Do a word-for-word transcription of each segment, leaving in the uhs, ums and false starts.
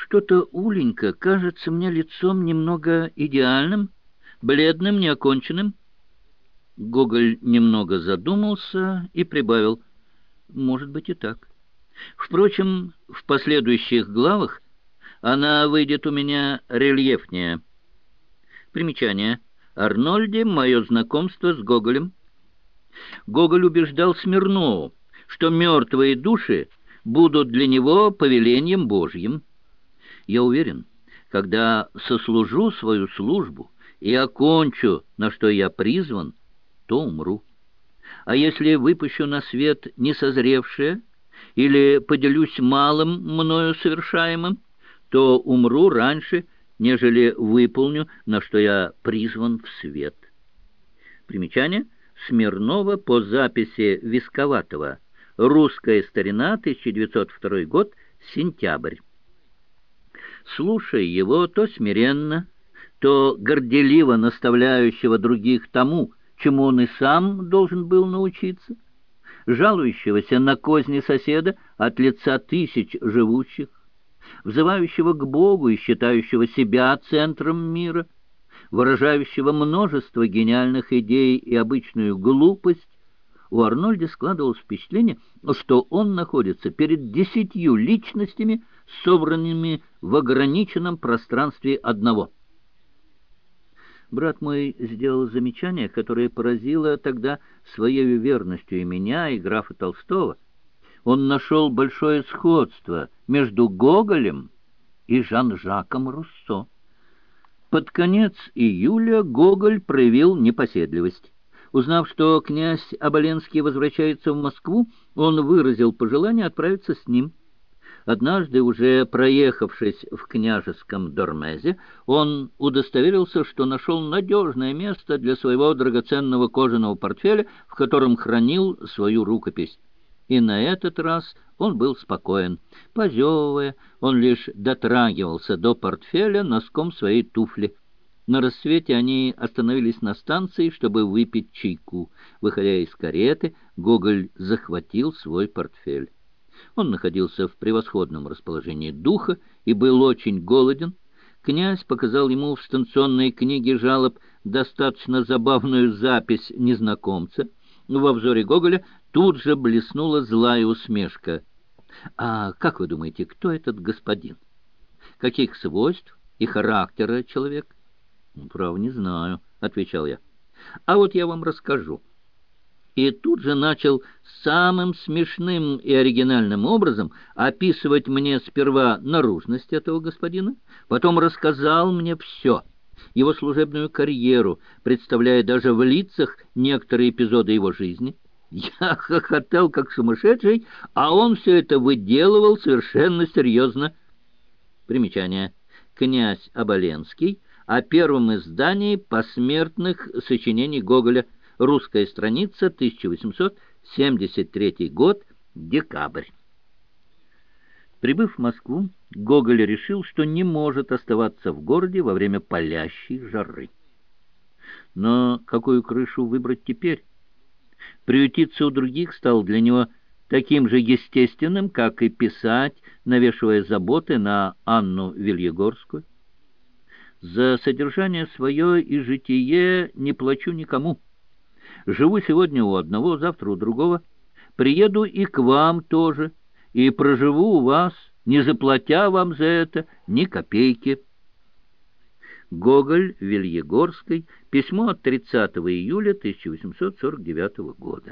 Что-то Уленька кажется мне лицом немного идеальным, бледным, неоконченным. Гоголь немного задумался и прибавил: может быть и так. Впрочем, в последующих главах она выйдет у меня рельефнее. Примечание. Арнольде. Мое знакомство с Гоголем. Гоголь убеждал Смирнову, что мертвые души будут для него повелением Божьим. Я уверен, когда сослужу свою службу и окончу, на что я призван, то умру. А если выпущу на свет несозревшее или поделюсь малым мною совершаемым, то умру раньше, нежели выполню, на что я призван в свет. Примечание. Смирнова по записи Висковатого. Русская старина, тысяча девятьсот второй год, сентябрь. Слушая его, то смиренно, то горделиво наставляющего других тому, чему он и сам должен был научиться, жалующегося на козни соседа от лица тысяч живущих, взывающего к Богу и считающего себя центром мира, выражающего множество гениальных идей и обычную глупость, у Арнольда складывалось впечатление, что он находится перед десятью личностями, собранными в ограниченном пространстве одного. Брат мой сделал замечание, которое поразило тогда своей верностью и меня, и графа Толстого. Он нашел большое сходство между Гоголем и Жан-Жаком Руссо. Под конец июля Гоголь проявил непоседливость. Узнав, что князь Оболенский возвращается в Москву, он выразил пожелание отправиться с ним. Однажды, уже проехавшись в княжеском Дормезе, он удостоверился, что нашел надежное место для своего драгоценного кожаного портфеля, в котором хранил свою рукопись. И на этот раз он был спокоен. Позевывая, он лишь дотрагивался до портфеля носком своей туфли. На рассвете они остановились на станции, чтобы выпить чайку. Выходя из кареты, Гоголь захватил свой портфель. Он находился в превосходном расположении духа и был очень голоден. Князь показал ему в станционной книге жалоб достаточно забавную запись незнакомца. Во взоре Гоголя тут же блеснула злая усмешка. «А как вы думаете, кто этот господин? Каких свойств и характера человек?» «Право, не знаю», — отвечал я. «А вот я вам расскажу». И тут же начал самым смешным и оригинальным образом описывать мне сперва наружность этого господина, потом рассказал мне все, его служебную карьеру, представляя даже в лицах некоторые эпизоды его жизни. Я хохотал, как сумасшедший, а он все это выделывал совершенно серьезно. Примечание. Князь Оболенский о первом издании посмертных сочинений Гоголя. Русская страница, тысяча восемьсот семьдесят третий год, декабрь. Прибыв в Москву, Гоголь решил, что не может оставаться в городе во время палящей жары. Но какую крышу выбрать теперь? Приютиться у других стало для него таким же естественным, как и писать, навешивая заботы на Анну Вильегорскую. За содержание свое и житие не плачу никому. Живу сегодня у одного, завтра у другого. Приеду и к вам тоже, и проживу у вас, не заплатя вам за это ни копейки. Гоголь Вильегорской. Письмо от тридцатого июля тысяча восемьсот сорок девятого года.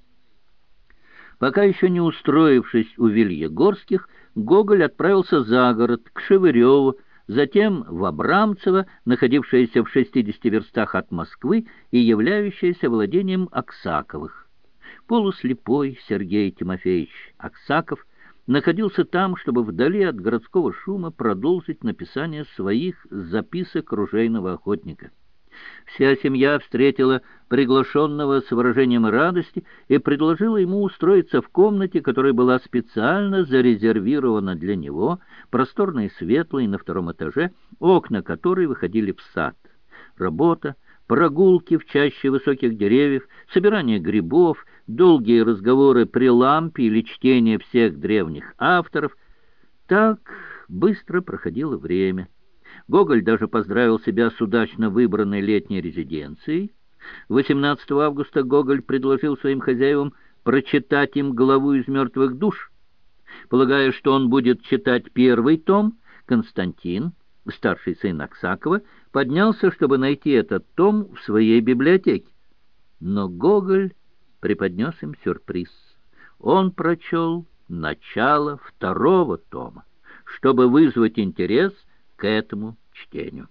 Пока еще не устроившись у Вильегорских, Гоголь отправился за город, к Шевыреву, затем в Абрамцево, находившееся в шестидесяти верстах от Москвы и являющееся владением Аксаковых. Полуслепой Сергей Тимофеевич Аксаков находился там, чтобы вдали от городского шума продолжить написание своих записок ружейного охотника. Вся семья встретила приглашенного с выражением радости и предложила ему устроиться в комнате, которая была специально зарезервирована для него, просторной и светлой, на втором этаже, окна которой выходили в сад. Работа, прогулки в чаще высоких деревьев, собирание грибов, долгие разговоры при лампе или чтение всех древних авторов — так быстро проходило время. Гоголь даже поздравил себя с удачно выбранной летней резиденцией. восемнадцатого августа Гоголь предложил своим хозяевам прочитать им главу из «Мертвых душ». Полагая, что он будет читать первый том, Константин, старший сын Аксакова, поднялся, чтобы найти этот том в своей библиотеке. Но Гоголь преподнес им сюрприз. Он прочел начало второго тома, чтобы вызвать интерес к этому чтению.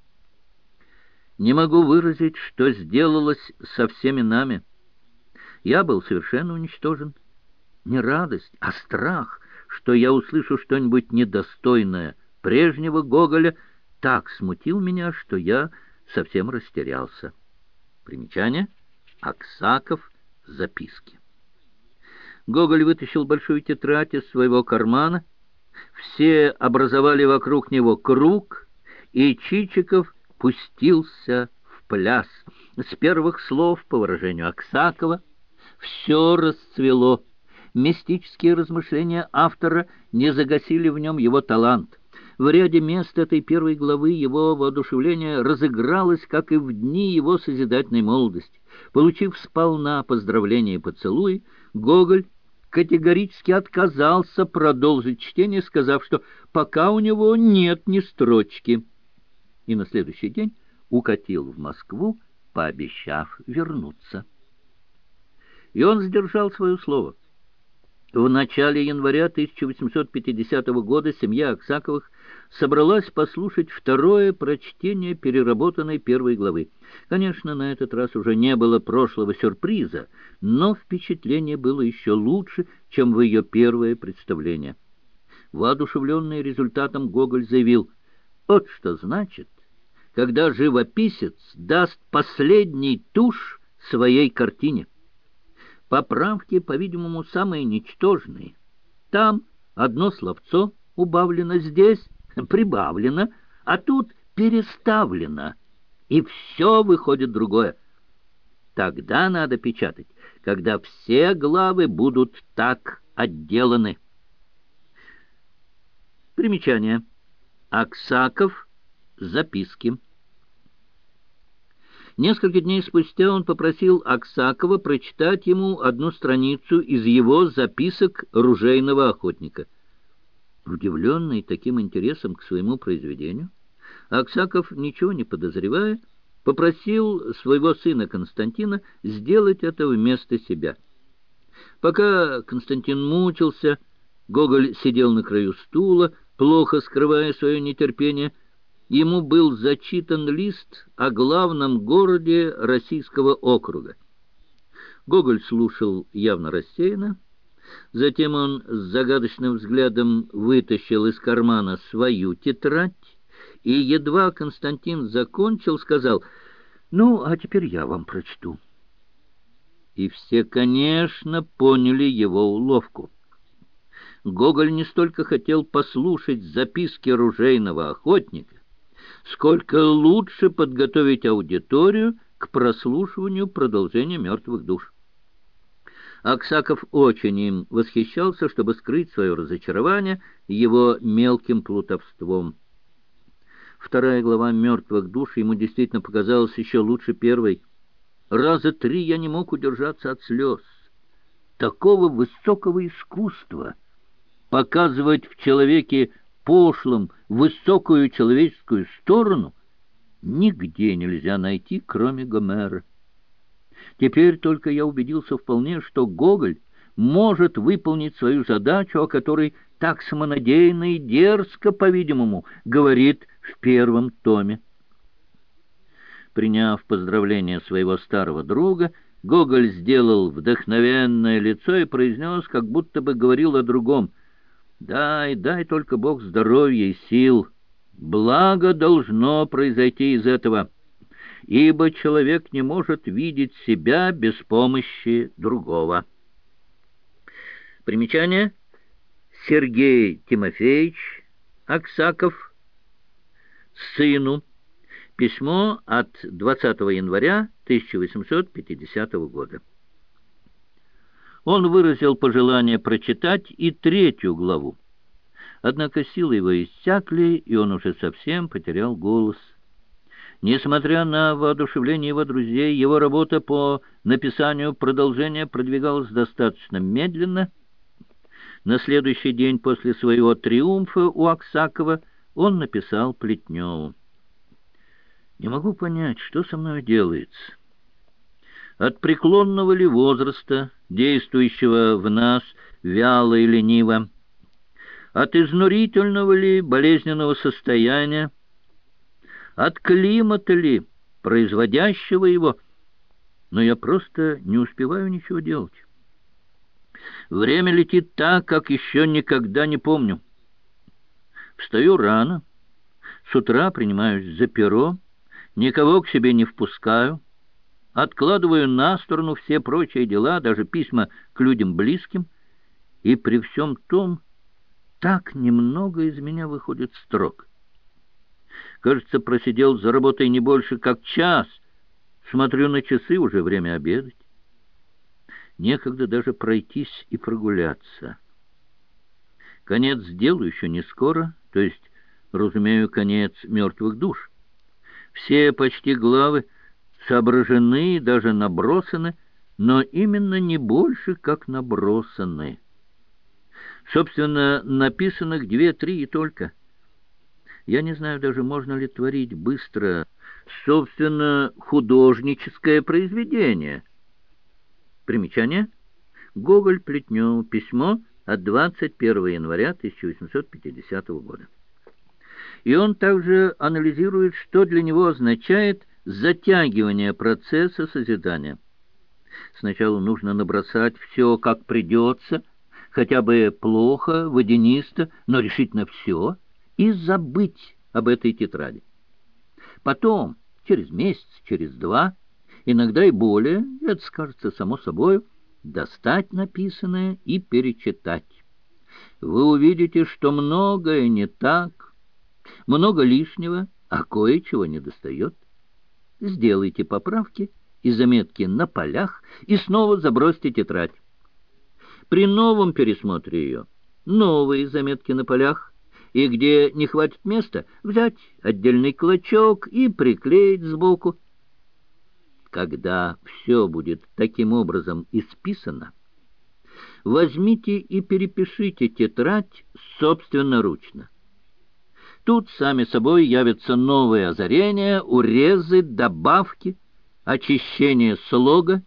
Не могу выразить, что сделалось со всеми нами. Я был совершенно уничтожен. Не радость, а страх, что я услышу что-нибудь недостойное прежнего Гоголя, так смутил меня, что я совсем растерялся. Примечание: Аксаков, записки. Гоголь вытащил большую тетрадь из своего кармана. Все образовали вокруг него круг, и Чичиков пустился в пляс. С первых слов, по выражению Аксакова, все расцвело. Мистические размышления автора не загасили в нем его талант. В ряде мест этой первой главы его воодушевление разыгралось, как и в дни его созидательной молодости. Получив сполна поздравления и поцелуи, Гоголь категорически отказался продолжить чтение, сказав, что пока у него нет ни строчки. И на следующий день укатил в Москву, пообещав вернуться. И он сдержал свое слово. В начале января тысяча восемьсот пятидесятого года семья Аксаковых собралась послушать второе прочтение переработанной первой главы. Конечно, на этот раз уже не было прошлого сюрприза, но впечатление было еще лучше, чем в ее первое представление. Воодушевленный результатом, Гоголь заявил: «Вот что значит, когда живописец даст последний тушь своей картине. Поправки, по-видимому, самые ничтожные. Там одно словцо убавлено, здесь прибавлено, а тут переставлено, и все выходит другое. Тогда надо печатать, когда все главы будут так отделаны». Примечание: Аксаков, записки. Несколько дней спустя он попросил Аксакова прочитать ему одну страницу из его записок ружейного охотника. Удивленный таким интересом к своему произведению, Аксаков, ничего не подозревая, попросил своего сына Константина сделать это вместо себя. Пока Константин мучился, Гоголь сидел на краю стула, плохо скрывая свое нетерпение. Ему был зачитан лист о главном городе Российского округа. Гоголь слушал явно рассеянно. Затем он с загадочным взглядом вытащил из кармана свою тетрадь, и едва Константин закончил, сказал: «Ну, а теперь я вам прочту». И все, конечно, поняли его уловку. Гоголь не столько хотел послушать записки ружейного охотника, сколько лучше подготовить аудиторию к прослушиванию продолжения «Мертвых душ». Аксаков очень им восхищался, чтобы скрыть свое разочарование его мелким плутовством. Вторая глава «Мертвых душ» ему действительно показалась еще лучше первой. Раза три я не мог удержаться от слез. Такого высокого искусства показывать в человеке пошлым высокую человеческую сторону нигде нельзя найти, кроме Гомера. Теперь только я убедился вполне, что Гоголь может выполнить свою задачу, о которой так самонадеянно и дерзко, по-видимому, говорит в первом томе. Приняв поздравление своего старого друга, Гоголь сделал вдохновенное лицо и произнес, как будто бы говорил о другом: «Дай, дай только Бог здоровья и сил. Благо должно произойти из этого, ибо человек не может видеть себя без помощи другого». Примечание: Сергей Тимофеевич Аксаков сыну. Письмо от двадцатого января тысяча восемьсот пятидесятого года. Он выразил пожелание прочитать и третью главу. Однако силы его иссякли, и он уже совсем потерял голос. Несмотря на воодушевление его друзей, его работа по написанию продолжения продвигалась достаточно медленно. На следующий день после своего триумфа у Аксакова он написал Плетневу: «Не могу понять, что со мной делается. От преклонного ли возраста, действующего в нас вяло и лениво, от изнурительного ли болезненного состояния, от климата ли, производящего его, но я просто не успеваю ничего делать. Время летит так, как еще никогда не помню. Встаю рано, с утра принимаюсь за перо, никого к себе не впускаю, откладываю на сторону все прочие дела, даже письма к людям близким, и при всем том так немного из меня выходит строк. Кажется, просидел за работой не больше, как час. Смотрю на часы, уже время обедать. Некогда даже пройтись и прогуляться. Конец делу еще не скоро, то есть, разумею, конец мертвых душ. Все почти главы соображены, даже набросаны, но именно не больше, как набросаны. Собственно, написанных две-три и только. Я не знаю даже, можно ли творить быстро, собственно, художническое произведение. Примечание. Гоголь Плетневу. Письмо от двадцать первого января тысяча восемьсот пятидесятого года. И он также анализирует, что для него означает затягивание процесса созидания. Сначала нужно набросать все, как придется, хотя бы плохо, водянисто, но решительно все, и забыть об этой тетради. Потом, через месяц, через два, иногда и более, это скажется само собой, достать написанное и перечитать. Вы увидите, что многое не так, много лишнего, а кое-чего недостает. Сделайте поправки и заметки на полях и снова забросьте тетрадь. При новом пересмотре ее новые заметки на полях, и где не хватит места, взять отдельный клочок и приклеить сбоку. Когда все будет таким образом исписано, возьмите и перепишите тетрадь собственноручно. Тут сами собой явятся новые озарения, урезы, добавки, очищение слога.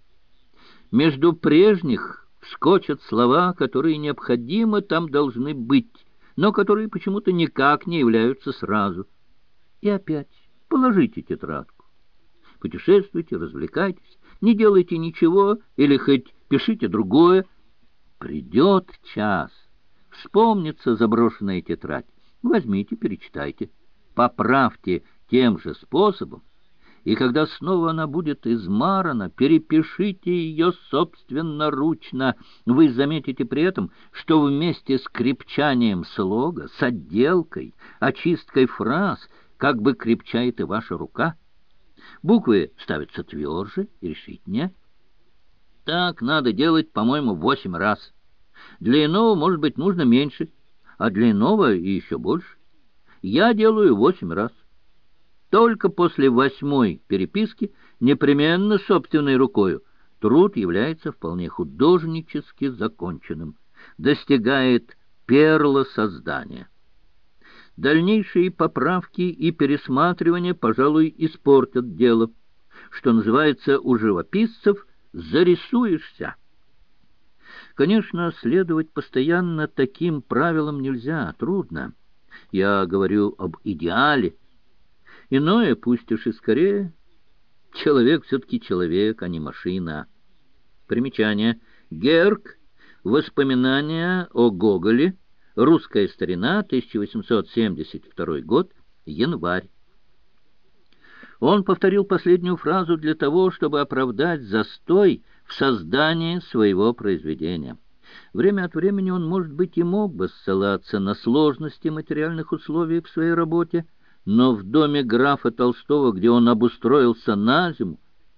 Между прежних вскочат слова, которые необходимо там должны быть, но которые почему-то никак не являются сразу. И опять положите тетрадку. Путешествуйте, развлекайтесь, не делайте ничего или хоть пишите другое. Придет час, вспомнится заброшенная тетрадь. Возьмите, перечитайте, поправьте тем же способом, и когда снова она будет измарана, перепишите ее собственноручно. Вы заметите при этом, что вместе с крепчанием слога, с отделкой, очисткой фраз, как бы крепчает и ваша рука. Буквы ставятся тверже и решительнее. Так надо делать, по-моему, восемь раз. Для иного, может быть, нужно меньше, а для иного и еще больше. Я делаю восемь раз. Только после восьмой переписки, непременно собственной рукою, труд является вполне художнически законченным, достигает перла создания. Дальнейшие поправки и пересматривания, пожалуй, испортят дело. Что называется, у живописцев зарисуешься. Конечно, следовать постоянно таким правилам нельзя, трудно. Я говорю об идеале. Иное, пусть уж и скорее, человек все-таки человек, а не машина. Примечание. Герк. Воспоминания о Гоголе. Русская старина, тысяча восемьсот семьдесят второй год, январь. Он повторил последнюю фразу для того, чтобы оправдать застой в создании своего произведения. Время от времени он, может быть, и мог бы ссылаться на сложности материальных условий в своей работе, но в доме графа Толстого, где он обустроился на зиму,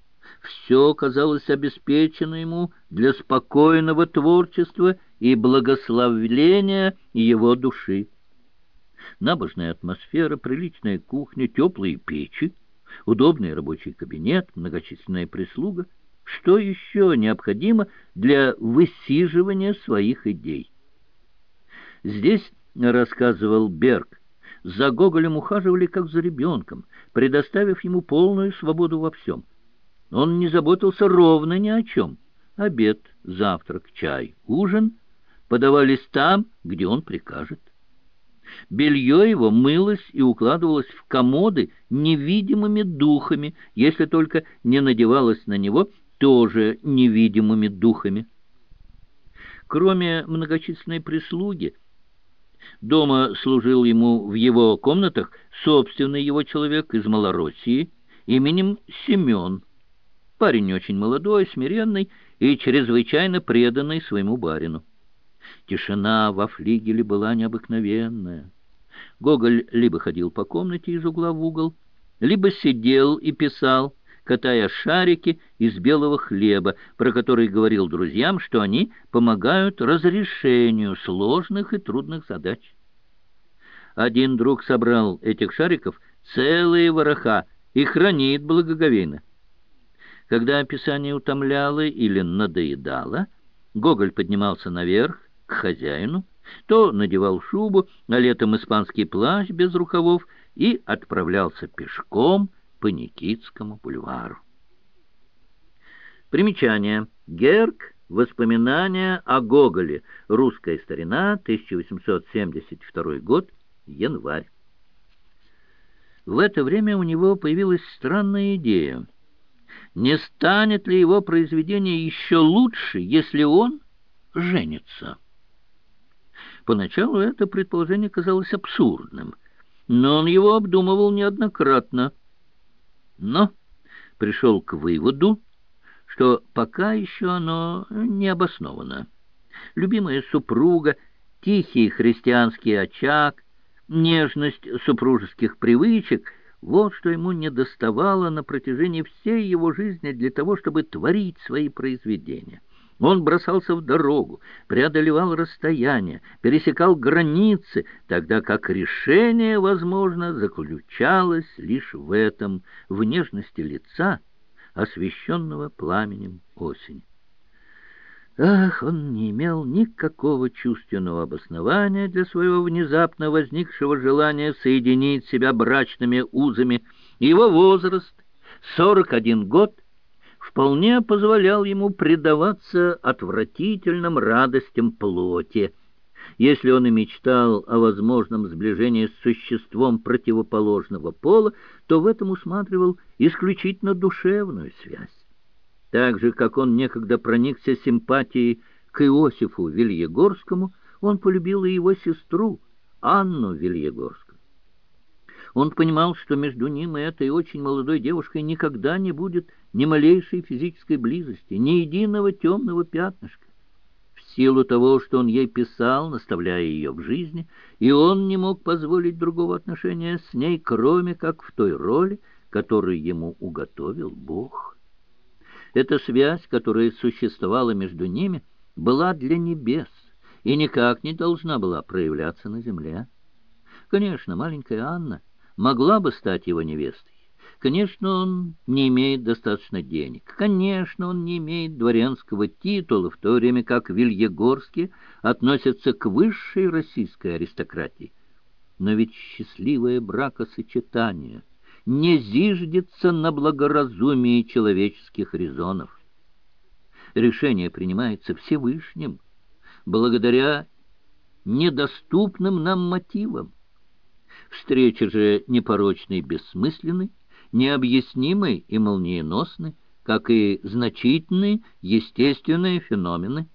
Все казалось обеспечено ему для спокойного творчества и благословления его души. Набожная атмосфера, приличная кухня, теплые печи, удобный рабочий кабинет, многочисленная прислуга. Что еще необходимо для высиживания своих идей? Здесь, рассказывал Берг, за Гоголем ухаживали как за ребенком, предоставив ему полную свободу во всем. Он не заботился ровно ни о чем. Обед, завтрак, чай, ужин подавались там, где он прикажет. Белье его мылось и укладывалось в комоды невидимыми духами, если только не надевалось на него тоже невидимыми духами. Кроме многочисленной прислуги, дома служил ему в его комнатах собственный его человек из Малороссии именем Семен. Парень очень молодой, смиренный и чрезвычайно преданный своему барину. Тишина во флигеле была необыкновенная. Гоголь либо ходил по комнате из угла в угол, либо сидел и писал, катая шарики из белого хлеба, про который говорил друзьям, что они помогают разрешению сложных и трудных задач. Один друг собрал этих шариков целые вороха и хранит благоговейно. Когда описание утомляло или надоедало, Гоголь поднимался наверх к хозяину, то надевал шубу, а летом испанский плащ без рукавов и отправлялся пешком по Никитскому бульвару. Примечание. Герк. Воспоминания о Гоголе. Русская старина. тысяча восемьсот семьдесят второй год. Январь. В это время у него появилась странная идея. Не станет ли его произведение еще лучше, если он женится? Поначалу это предположение казалось абсурдным, но он его обдумывал неоднократно. Но пришел к выводу, что пока еще оно не обосновано. Любимая супруга, тихий христианский очаг, нежность супружеских привычек — вот что ему недоставало на протяжении всей его жизни для того, чтобы творить свои произведения. Он бросался в дорогу, преодолевал расстояния, пересекал границы, тогда как решение, возможно, заключалось лишь в этом, в нежности лица, освещенного пламенем осени. Ах, он не имел никакого чувственного обоснования для своего внезапно возникшего желания соединить себя брачными узами. Его возраст, сорок один год, вполне позволял ему предаваться отвратительным радостям плоти. Если он и мечтал о возможном сближении с существом противоположного пола, то в этом усматривал исключительно душевную связь. Так же, как он некогда проникся симпатией к Иосифу Вильегорскому, он полюбил и его сестру, Анну Вильегорскую. Он понимал, что между ним и этой очень молодой девушкой никогда не будет ни малейшей физической близости, ни единого темного пятнышка. В силу того, что он ей писал, наставляя ее в жизни, и он не мог позволить другого отношения с ней, кроме как в той роли, которую ему уготовил Бог. Эта связь, которая существовала между ними, была для небес и никак не должна была проявляться на земле. Конечно, маленькая Анна могла бы стать его невестой. Конечно, он не имеет достаточно денег. Конечно, он не имеет дворянского титула, в то время как Вильегорские относятся к высшей российской аристократии. Но ведь счастливое бракосочетание не зиждется на благоразумии человеческих резонов. Решение принимается Всевышним, благодаря недоступным нам мотивам. Встреча же непорочной и бессмысленной, необъяснимой и молниеносной, как и значительные естественные феномены.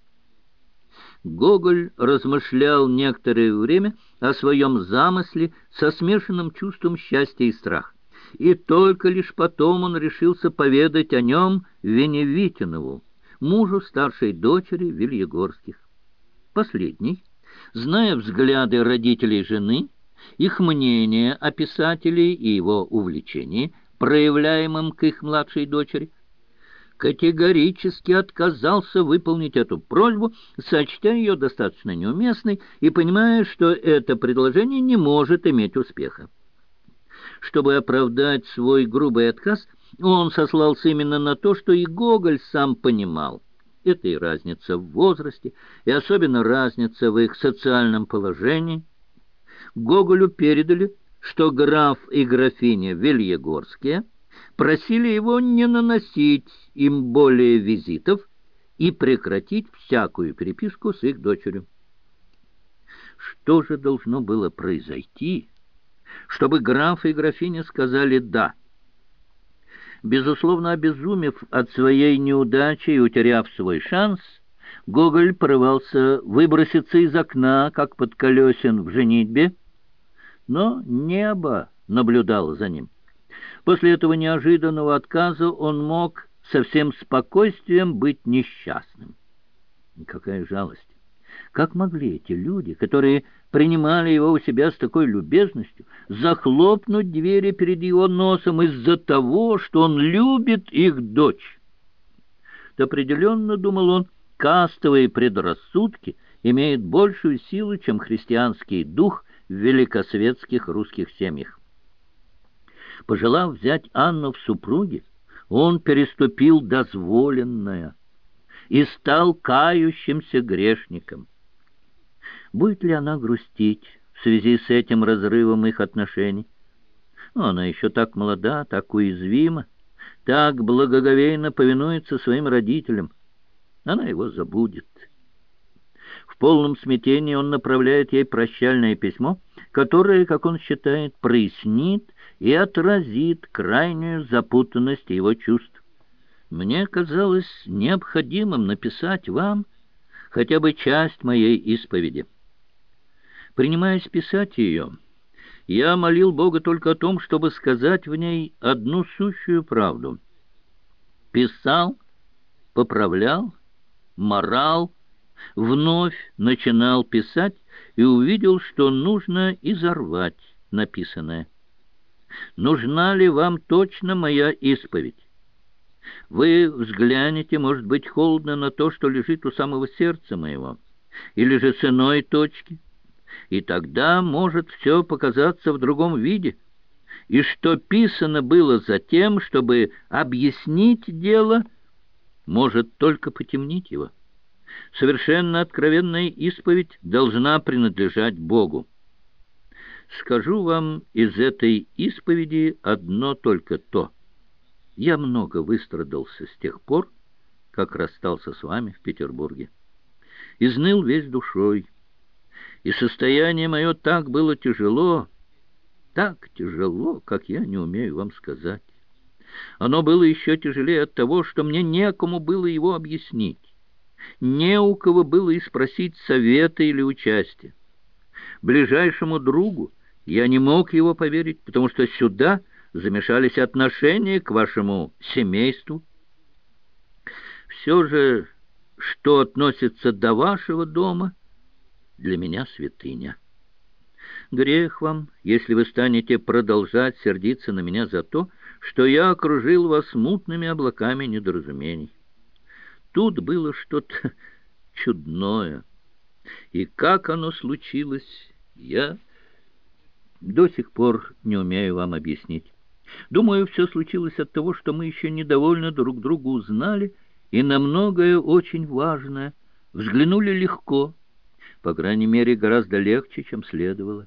Гоголь размышлял некоторое время о своем замысле со смешанным чувством счастья и страха. И только лишь потом он решился поведать о нем Веневитинову, мужу старшей дочери Вильегорских. Последний, зная взгляды родителей жены, их мнение о писателе и его увлечении, проявляемом к их младшей дочери, категорически отказался выполнить эту просьбу, сочтя ее достаточно неуместной и понимая, что это предложение не может иметь успеха. Чтобы оправдать свой грубый отказ, он сослался именно на то, что и Гоголь сам понимал. Это и разница в возрасте, и особенно разница в их социальном положении. Гоголю передали, что граф и графиня Вельегорские просили его не наносить им более визитов и прекратить всякую переписку с их дочерью. Что же должно было произойти, чтобы граф и графиня сказали «да»? Безусловно, обезумев от своей неудачи и утеряв свой шанс, Гоголь порывался выброситься из окна, как подколесен в женитьбе, но небо наблюдало за ним. После этого неожиданного отказа он мог со всем спокойствием быть несчастным. Какая жалость! Как могли эти люди, которые принимали его у себя с такой любезностью, захлопнуть двери перед его носом из-за того, что он любит их дочь? То определенно, думал он, кастовые предрассудки имеют большую силу, чем христианский дух в великосветских русских семьях. Пожелав взять Анну в супруги, он переступил дозволенное и стал кающимся грешником. Будет ли она грустить в связи с этим разрывом их отношений? Но она еще так молода, так уязвима, так благоговейно повинуется своим родителям. Она его забудет. В полном смятении он направляет ей прощальное письмо, которое, как он считает, прояснит и отразит крайнюю запутанность его чувств. Мне казалось необходимым написать вам хотя бы часть моей исповеди. Принимаясь писать ее, я молил Бога только о том, чтобы сказать в ней одну сущую правду. Писал, поправлял, морал, вновь начинал писать и увидел, что нужно изорвать написанное. Нужна ли вам точно моя исповедь? Вы взглянете, может быть, холодно на то, что лежит у самого сердца моего, или же с иной точки, и тогда может все показаться в другом виде, и что писано было за тем, чтобы объяснить дело, может только потемнить его. Совершенно откровенная исповедь должна принадлежать Богу. Скажу вам из этой исповеди одно только то. Я много выстрадался с тех пор, как расстался с вами в Петербурге. Изныл весь душой, и состояние мое так было тяжело, так тяжело, как я не умею вам сказать. Оно было еще тяжелее от того, что мне некому было его объяснить, не у кого было и спросить совета или участия. Ближайшему другу я не мог его поверить, потому что сюда замешались отношения к вашему семейству. Все же, что относится до вашего дома, для меня святыня. Грех вам, если вы станете продолжать сердиться на меня за то, что я окружил вас мутными облаками недоразумений. Тут было что-то чудное, и как оно случилось, я до сих пор не умею вам объяснить. Думаю, все случилось от того, что мы еще недовольно друг друга узнали, и на многое очень важное взглянули легко, по крайней мере, гораздо легче, чем следовало.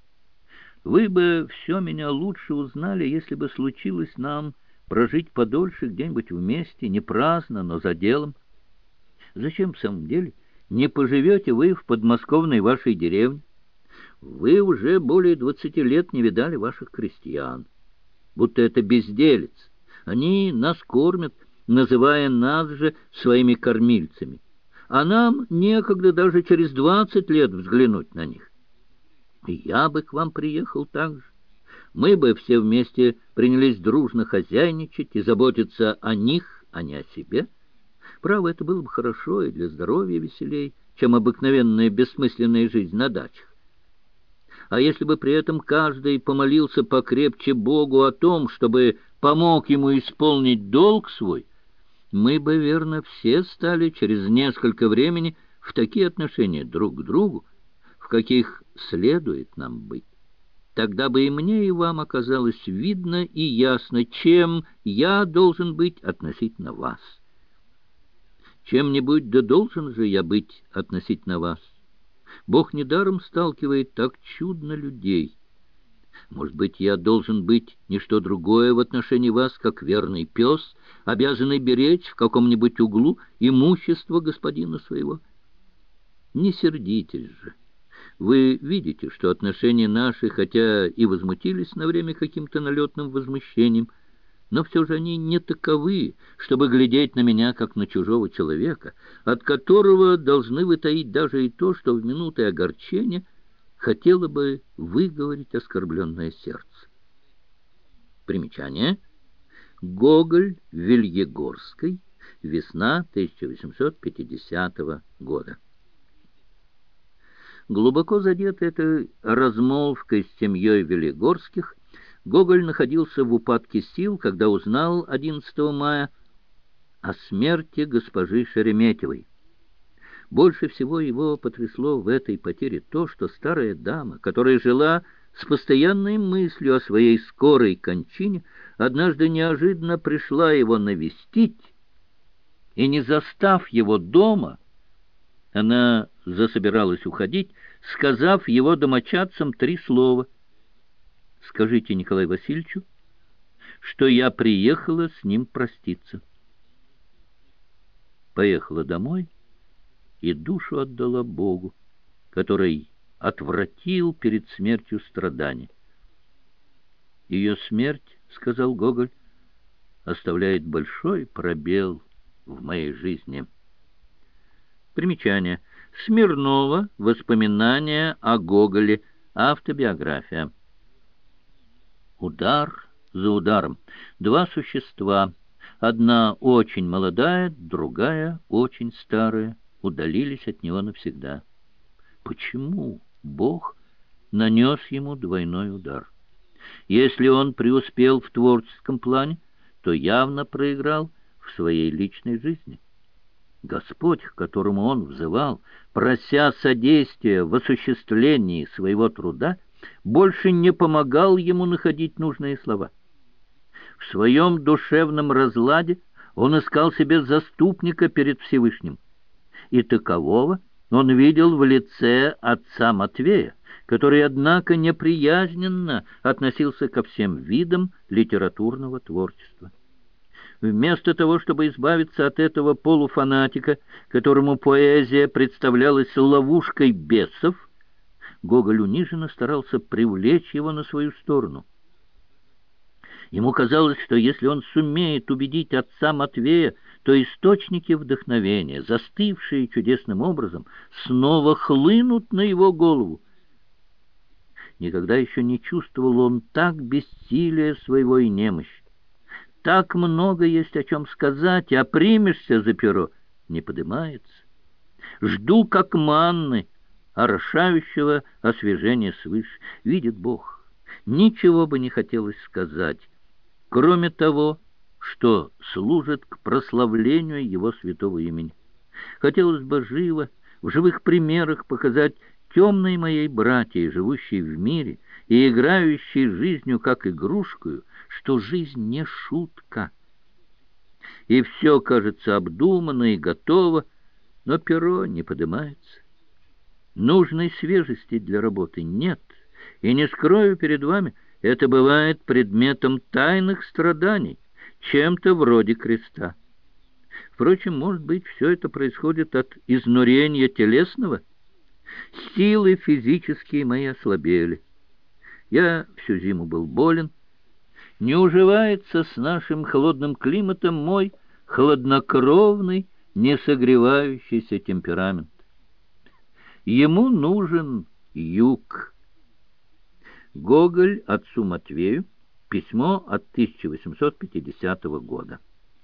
Вы бы все меня лучше узнали, если бы случилось нам прожить подольше где-нибудь вместе, не праздно, но за делом. Зачем в самом деле не поживете вы в подмосковной вашей деревне? Вы уже более двадцати лет не видали ваших крестьян, будто это безделец. Они нас кормят, называя нас же своими кормильцами. А нам некогда даже через двадцать лет взглянуть на них. И я бы к вам приехал так же. Мы бы все вместе принялись дружно хозяйничать и заботиться о них, а не о себе. Право, это было бы хорошо и для здоровья веселей, чем обыкновенная бессмысленная жизнь на дачах. А если бы при этом каждый помолился покрепче Богу о том, чтобы помог ему исполнить долг свой, мы бы, верно, все стали через несколько времени в такие отношения друг к другу, в каких следует нам быть. Тогда бы и мне, и вам оказалось видно и ясно, чем я должен быть относительно вас. Чем-нибудь да должен же я быть относительно вас. Бог недаром сталкивает так чудно людей. Может быть, я должен быть не что другое в отношении вас, как верный пес, обязанный беречь в каком-нибудь углу имущество господина своего? Не сердитесь же. Вы видите, что отношения наши, хотя и возмутились на время каким-то налетным возмущением, но все же они не таковы, чтобы глядеть на меня, как на чужого человека, от которого должны вы таить даже и то, что в минуты огорчения хотело бы выговорить оскорбленное сердце. Примечание. Гоголь в Вельегорской. Весна тысяча восемьсот пятидесятого года. Глубоко задетый этой размолвкой с семьей Велигорских, Гоголь находился в упадке сил, когда узнал одиннадцатого мая о смерти госпожи Шереметьевой. Больше всего его потрясло в этой потере то, что старая дама, которая жила с постоянной мыслью о своей скорой кончине, однажды неожиданно пришла его навестить, и, не застав его дома, она засобиралась уходить, сказав его домочадцам три слова: «Скажите Николаю Васильевичу, что я приехала с ним проститься». Поехала домой и душу отдала Богу, который отвратил перед смертью страдания. «Ее смерть, — сказал Гоголь, — оставляет большой пробел в моей жизни». Примечание. Смирнова. Воспоминания о Гоголе. Автобиография. Удар за ударом. Два существа, одна очень молодая, другая очень старая, удалились от него навсегда. Почему Бог нанес ему двойной удар? Если он преуспел в творческом плане, то явно проиграл в своей личной жизни. Господь, к которому он взывал, прося содействия в осуществлении своего труда, больше не помогал ему находить нужные слова. В своем душевном разладе он искал себе заступника перед Всевышним, и такового он видел в лице отца Матвея, который, однако, неприязненно относился ко всем видам литературного творчества. Вместо того, чтобы избавиться от этого полуфанатика, которому поэзия представлялась ловушкой бесов, Гоголь униженно старался привлечь его на свою сторону. Ему казалось, что если он сумеет убедить отца Матвея, то источники вдохновения, застывшие чудесным образом, снова хлынут на его голову. Никогда еще не чувствовал он так бессилия своего и немощи. Так много есть о чем сказать, а примешься за перо — не подымается. Жду, как манны, орошающего освежения свыше. Видит Бог, ничего бы не хотелось сказать, кроме того, что служит к прославлению Его святого имени. Хотелось бы живо, в живых примерах показать темной моей братьей, живущей в мире и играющей жизнью как игрушкою, что жизнь не шутка. И все кажется обдуманно и готово, но перо не поднимается. Нужной свежести для работы нет, и не скрою перед вами, это бывает предметом тайных страданий, чем-то вроде креста. Впрочем, может быть, все это происходит от изнурения телесного. Силы физические мои ослабели. Я всю зиму был болен. Не уживается с нашим холодным климатом мой хладнокровный, не согревающийся темперамент. Ему нужен юг. Гоголь отцу Матвею. Письмо от тысяча восемьсот пятидесятого года.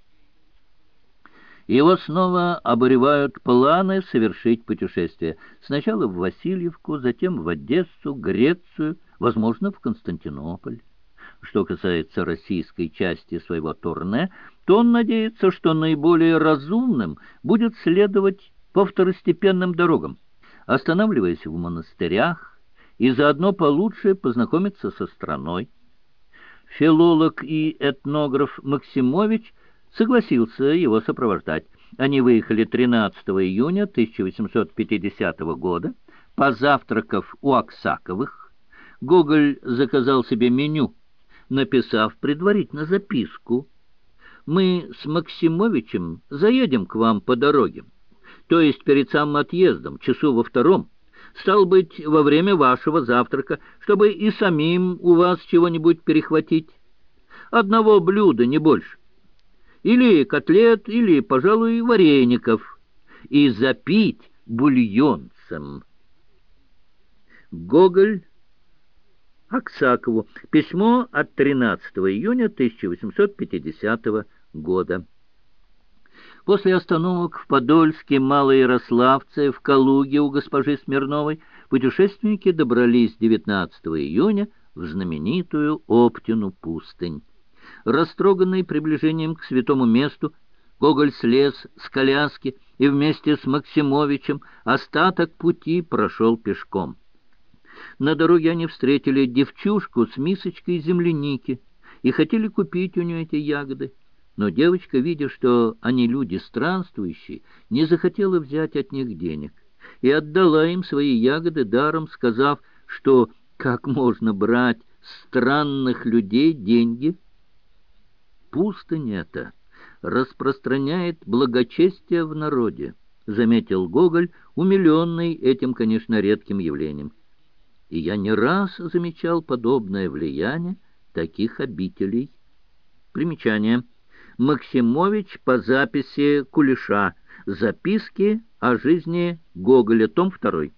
Его снова обуревают планы совершить путешествие. Сначала в Васильевку, затем в Одессу, Грецию, возможно, в Константинополь. Что касается российской части своего турне, то он надеется, что наиболее разумным будет следовать по второстепенным дорогам, останавливаясь в монастырях и заодно получше познакомиться со страной. Филолог и этнограф Максимович согласился его сопровождать. Они выехали тринадцатого июня тысяча восемьсот пятидесятого года, позавтракав у Аксаковых. Гоголь заказал себе меню, написав предварительно записку: «Мы с Максимовичем заедем к вам по дороге, то есть перед самым отъездом, часу во втором, стало быть, во время вашего завтрака, чтобы и самим у вас чего-нибудь перехватить. Одного блюда, не больше. Или котлет, или, пожалуй, вареников. И запить бульонцем». Гоголь Аксакову. Письмо от тринадцатого июня тысяча восемьсот пятидесятого года. После остановок в Подольске, Малоярославце, в Калуге у госпожи Смирновой путешественники добрались девятнадцатого июня в знаменитую Оптину пустынь. Растроганный приближением к святому месту, Гоголь слез с коляски и вместе с Максимовичем остаток пути прошел пешком. На дороге они встретили девчушку с мисочкой земляники и хотели купить у нее эти ягоды. Но девочка, видя, что они люди странствующие, не захотела взять от них денег и отдала им свои ягоды даром, сказав, что как можно брать странных людей деньги? «Пустынь эта распространяет благочестие в народе», — заметил Гоголь, умиленный этим, конечно, редким явлением. «И я не раз замечал подобное влияние таких обителей». Примечание. Максимович по записи Кулеша. Записки о жизни Гоголя. Том второй.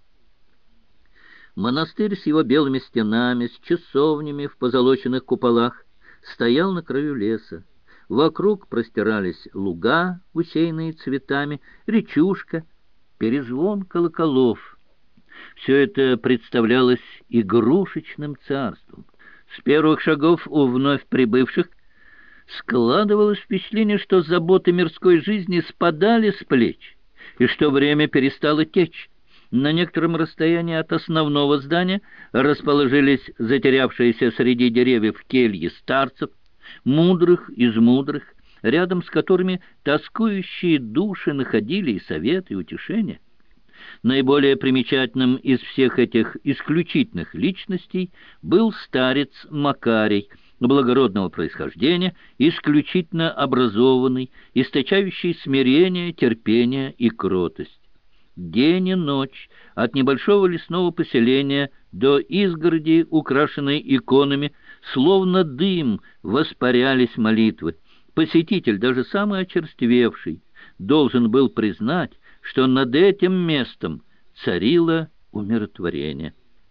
Монастырь с его белыми стенами, с часовнями в позолоченных куполах стоял на краю леса. Вокруг простирались луга, усеянные цветами, речушка, перезвон колоколов. Все это представлялось игрушечным царством. С первых шагов у вновь прибывших складывалось впечатление, что заботы мирской жизни спадали с плеч, и что время перестало течь. На некотором расстоянии от основного здания расположились затерявшиеся среди деревьев кельи старцев, мудрых из мудрых, рядом с которыми тоскующие души находили и совет, и утешение. Наиболее примечательным из всех этих исключительных личностей был старец Макарий, благородного происхождения, исключительно образованный, источающий смирение, терпение и кротость. День и ночь от небольшого лесного поселения до изгороди, украшенной иконами, словно дым воспарялись молитвы. Посетитель, даже самый очерствевший, должен был признать, что над этим местом царило умиротворение.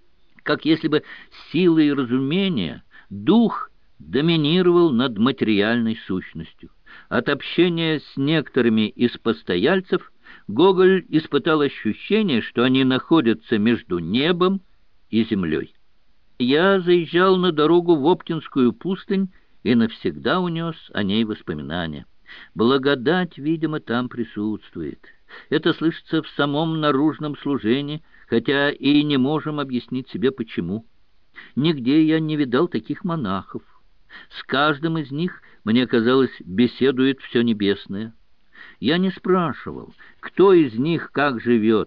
Как если бы силой разумения дух доминировал над материальной сущностью. От общения с некоторыми из постояльцев Гоголь испытал ощущение, что они находятся между небом и землей. Я заезжал на дорогу в Оптинскую пустынь и навсегда унес о ней воспоминания. Благодать, видимо, там присутствует. Это слышится в самом наружном служении, хотя и не можем объяснить себе почему. Нигде я не видал таких монахов. С каждым из них, мне казалось, беседует все небесное. Я не спрашивал, кто из них как живет.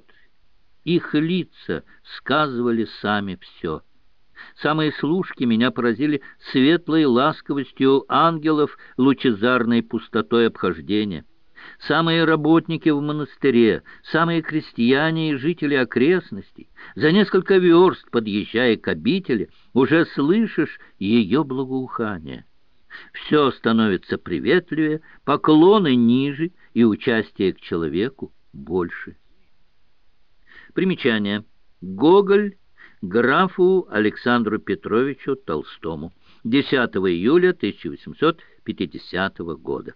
Их лица сказывали сами все. Самые служки меня поразили светлой ласковостью ангелов, лучезарной пустотой обхождения. Самые работники в монастыре, самые крестьяне и жители окрестностей, за несколько верст, подъезжая к обители, уже слышишь ее благоухание. Все становится приветливее, поклоны ниже и участие к человеку больше. Примечание. Гоголь графу Александру Петровичу Толстому. десятого июля тысяча восемьсот пятидесятого года.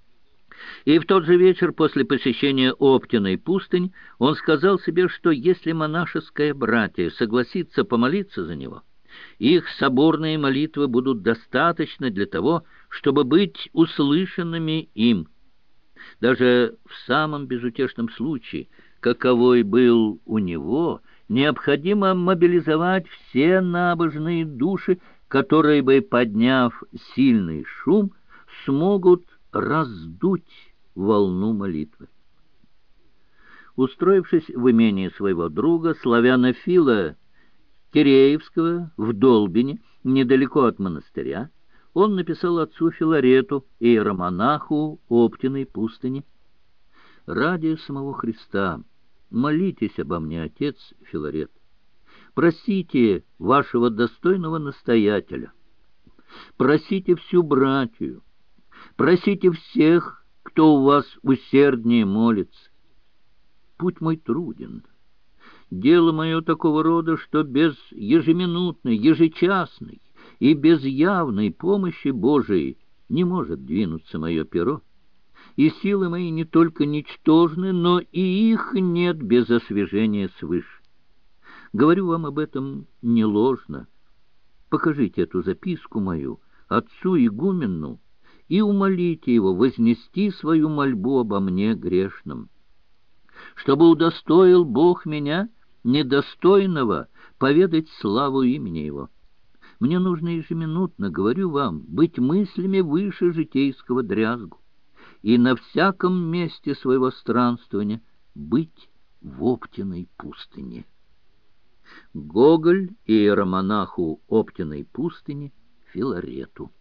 И в тот же вечер после посещения Оптиной пустынь он сказал себе, что если монашеское братье согласится помолиться за него, Их соборные молитвы будут достаточны для того, чтобы быть услышанными им. Даже в самом безутешном случае, каковой был у него, необходимо мобилизовать все набожные души, которые бы, подняв сильный шум, смогут раздуть волну молитвы. Устроившись в имении своего друга, славяна Фила Киреевского в Долбине, недалеко от монастыря, он написал отцу Филарету, иеромонаху Оптиной пустыни: «Ради самого Христа молитесь обо мне, отец Филарет. Просите вашего достойного настоятеля, просите всю братью, просите всех, кто у вас усерднее молится. Путь мой труден. Дело мое такого рода, что без ежеминутной, ежечасной и без явной помощи Божией не может двинуться мое перо, и силы мои не только ничтожны, но и их нет без освяжения свыше. Говорю вам об этом не ложно. Покажите эту записку мою отцу игумену и умолите его вознести свою мольбу обо мне грешном, чтобы удостоил Бог меня, недостойного, поведать славу имени Его. Мне нужно ежеминутно, говорю вам, быть мыслями выше житейского дрязгу, и на всяком месте своего странствования быть в Оптиной пустыне». Гоголь иеромонаху Оптиной пустыни Филарету.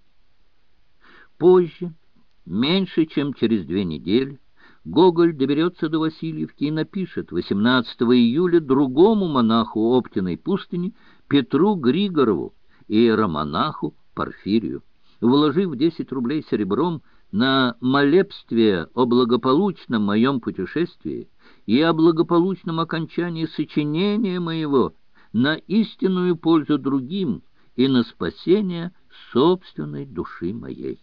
Позже, меньше чем через две недели, Гоголь доберется до Васильевки и напишет восемнадцатого июля другому монаху Оптиной пустыни, Петру Григорову, иеромонаху Порфирию, вложив десять рублей серебром на молебствие о благополучном моем путешествии и о благополучном окончании сочинения моего, на истинную пользу другим и на спасение собственной души моей.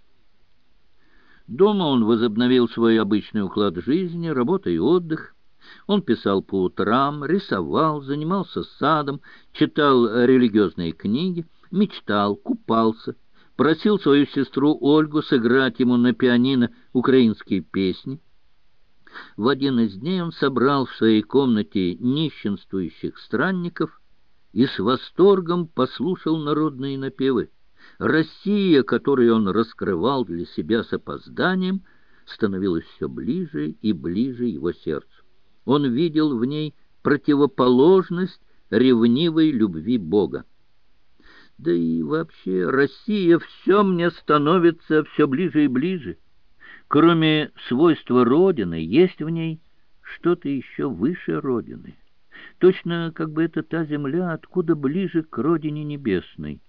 Дома он возобновил свой обычный уклад жизни, работа и отдых. Он писал по утрам, рисовал, занимался садом, читал религиозные книги, мечтал, купался, просил свою сестру Ольгу сыграть ему на пианино украинские песни. В один из дней он собрал в своей комнате нищенствующих странников и с восторгом послушал народные напевы. Россия, которую он раскрывал для себя с опозданием, становилась все ближе и ближе его сердцу. Он видел в ней противоположность ревнивой любви Бога. Да и вообще Россия все мне становится все ближе и ближе. Кроме свойства Родины, есть в ней что-то еще выше Родины. Точно как бы это та земля, откуда ближе к Родине Небесной.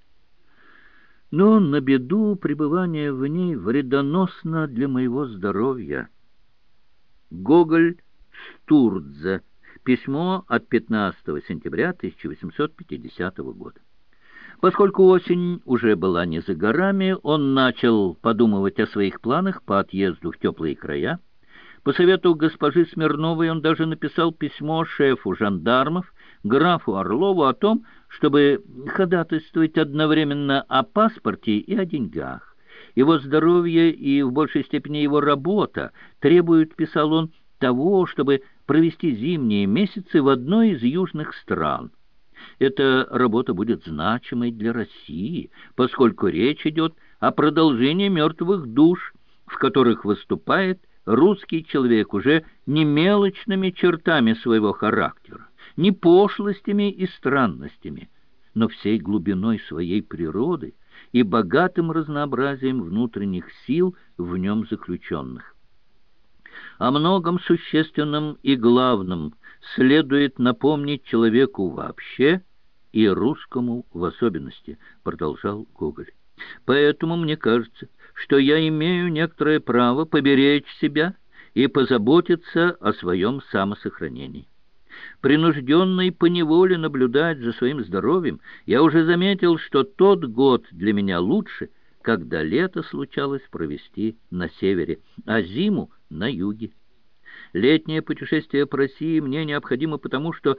Но на беду пребывание в ней вредоносно для моего здоровья. Гоголь Стурдзе. Письмо от пятнадцатого сентября тысяча восемьсот пятидесятого года. Поскольку осень уже была не за горами, он начал подумывать о своих планах по отъезду в теплые края. По совету госпожи Смирновой он даже написал письмо шефу жандармов, графу Орлову, о том, чтобы ходатайствовать одновременно о паспорте и о деньгах. Его здоровье и в большей степени его работа требуют, писал он, того, чтобы провести зимние месяцы в одной из южных стран. Эта работа будет значимой для России, поскольку речь идет о продолжении мертвых душ, в которых выступает русский человек уже не мелочными чертами своего характера, не пошлостями и странностями, но всей глубиной своей природы и богатым разнообразием внутренних сил в нем заключенных. О многом существенном и главном следует напомнить человеку вообще и русскому в особенности, продолжал Гоголь. Поэтому мне кажется, что я имею некоторое право поберечь себя и позаботиться о своем самосохранении. Принужденный поневоле наблюдать за своим здоровьем, я уже заметил, что тот год для меня лучше, когда лето случалось провести на севере, а зиму на юге. Летнее путешествие по России мне необходимо потому, что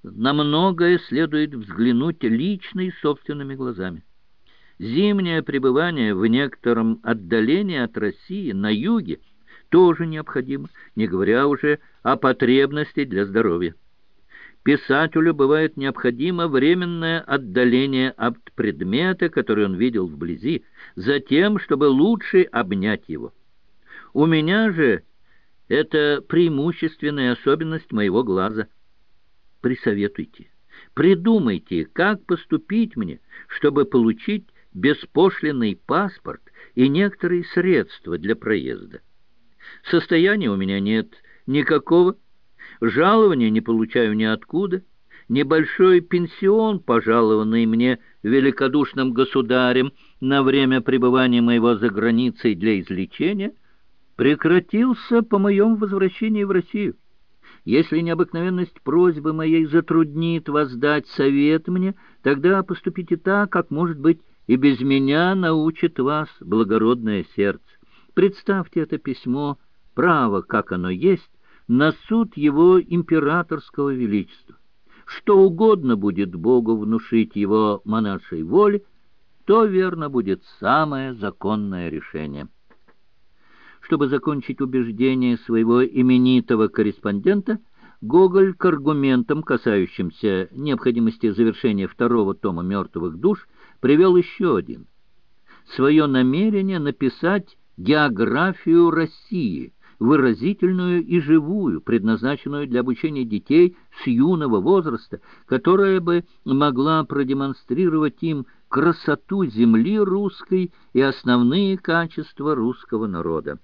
На многое следует взглянуть лично и собственными глазами. Зимнее пребывание в некотором отдалении от России, на юге, тоже необходимо, не говоря уже о потребности для здоровья. Писателю бывает необходимо временное отдаление от предмета, который он видел вблизи, за тем, чтобы лучше обнять его. У меня же это преимущественная особенность моего глаза. Присоветуйте, придумайте, как поступить мне, чтобы получить беспошлинный паспорт и некоторые средства для проезда. Состояния у меня нет никакого, жалования не получаю ниоткуда, небольшой пенсион, пожалованный мне великодушным государем на время пребывания моего за границей для излечения, прекратился по моем возвращении в Россию. Если необыкновенность просьбы моей затруднит вас дать совет мне, тогда поступите так, как, может быть, и без меня научит вас благородное сердце. Представьте это письмо, право, как оно есть, на суд его императорского величества. Что угодно будет Богу внушить его монаршей воле, то, верно, будет самое законное решение. Чтобы закончить убеждение своего именитого корреспондента, Гоголь к аргументам, касающимся необходимости завершения второго тома «Мертвых душ», привел еще один. Свое намерение написать географию России, выразительную и живую, предназначенную для обучения детей с юного возраста, которая бы могла продемонстрировать им красоту земли русской и основные качества русского народа.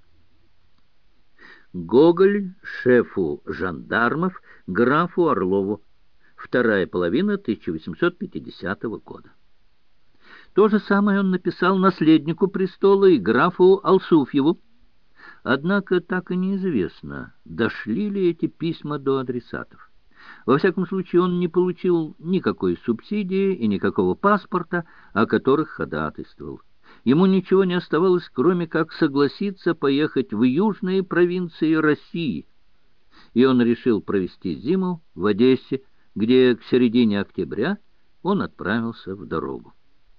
Гоголь шефу жандармов графу Орлову. Вторая половина тысяча восемьсот пятидесятого года. То же самое он написал наследнику престола и графу Алсуфьеву. Однако так и неизвестно, дошли ли эти письма до адресатов. Во всяком случае, он не получил никакой субсидии и никакого паспорта, о которых ходатайствовал. Ему ничего не оставалось, кроме как согласиться поехать в южные провинции России, и он решил провести зиму в Одессе, где к середине октября он отправился в дорогу.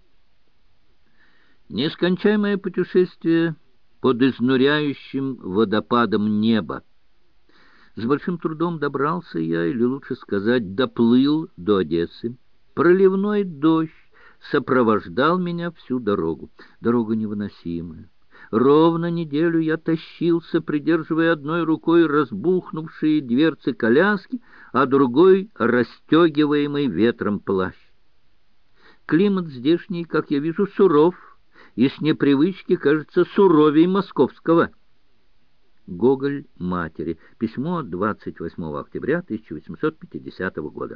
Нескончаемое путешествие под изнуряющим водопадом неба. С большим трудом добрался я, или лучше сказать, доплыл до Одессы. Проливной дождь сопровождал меня всю дорогу. Дорога невыносимая. Ровно неделю я тащился, придерживая одной рукой разбухнувшие дверцы коляски, а другой — расстегиваемый ветром плащ. Климат здешний, как я вижу, суров, и с непривычки кажется суровей московского. Гоголь матери. Письмо двадцать восьмого октября тысяча восемьсот пятидесятого года.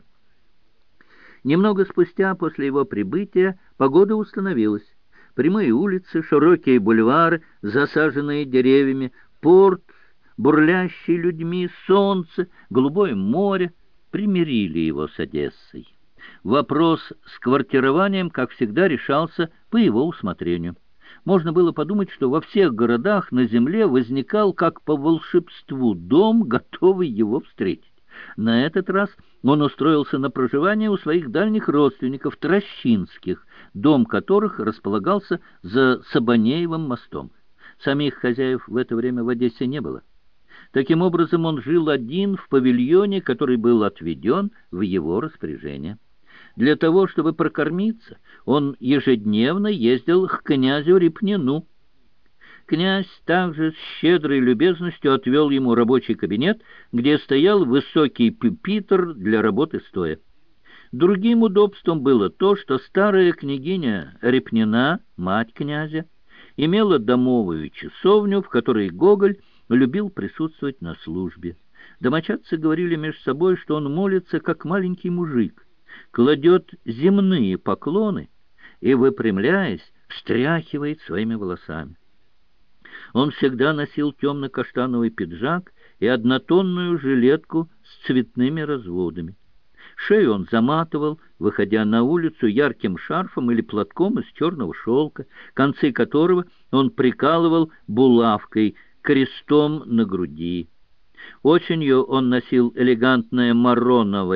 Немного спустя после его прибытия погода установилась. Прямые улицы, широкие бульвары, засаженные деревьями, порт, бурлящий людьми, солнце, голубое море примирили его с Одессой. Вопрос с квартированием, как всегда, решался по его усмотрению. Можно было подумать, что во всех городах на земле возникал, как по волшебству, дом, готовый его встретить. На этот раз он устроился на проживание у своих дальних родственников, Трощинских, дом которых располагался за Сабанеевым мостом. Самих хозяев в это время в Одессе не было. Таким образом, он жил один в павильоне, который был отведен в его распоряжение. Для того, чтобы прокормиться, он ежедневно ездил к князю Репнину. Князь также с щедрой любезностью отвел ему рабочий кабинет, где стоял высокий пюпитр для работы стоя. Другим удобством было то, что старая княгиня Репнина, мать князя, имела домовую часовню, в которой Гоголь любил присутствовать на службе. Домочадцы говорили между собой, что он молится, как маленький мужик, кладет земные поклоны и, выпрямляясь, встряхивает своими волосами. Он всегда носил темно-каштановый пиджак и однотонную жилетку с цветными разводами. Шею он заматывал, выходя на улицу, ярким шарфом или платком из черного шелка, концы которого он прикалывал булавкой, крестом на груди. Осенью он носил элегантное мароновое